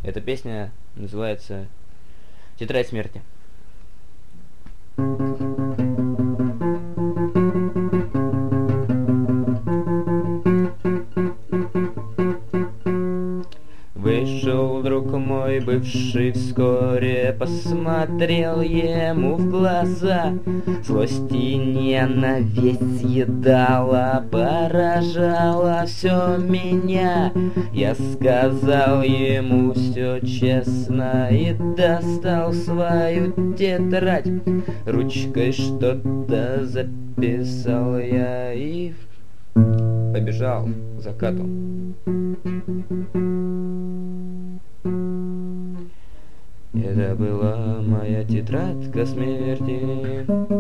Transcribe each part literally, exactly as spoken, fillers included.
Эта песня называется «Тетрадь смерти». Вышел друг мой бывший вскоре, посмотрел ему в глаза. Злость и ненависть съедала, поражала все меня. Я сказал ему все честно и достал свою тетрадь. Ручкой что-то записал я и побежал к закату. Это была моя тетрадка смерти.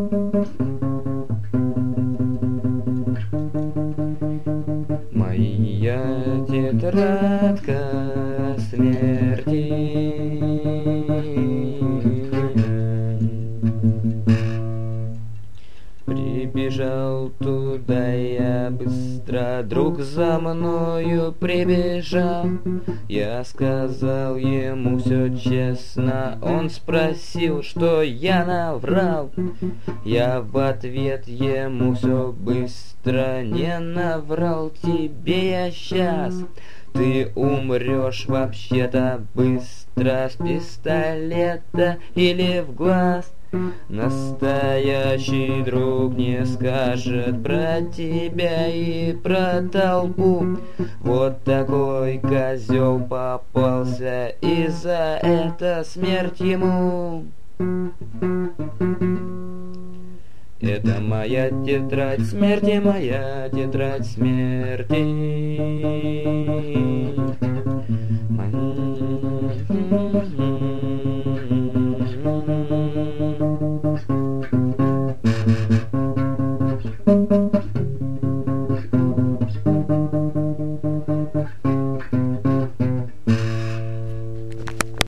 Моя тетрадка смерти. Прибежал туда я быстро, друг за мною прибежал. Я сказал ему все честно, он спросил, что я наврал. Я в ответ ему все быстро: не наврал тебе я сейчас. Ты умрешь вообще-то быстро, с пистолета или в глаз. Настоящий друг не скажет про тебя и про толпу. Вот такой козел попался, и за это смерть ему. Это моя тетрадь смерти, моя тетрадь смерти.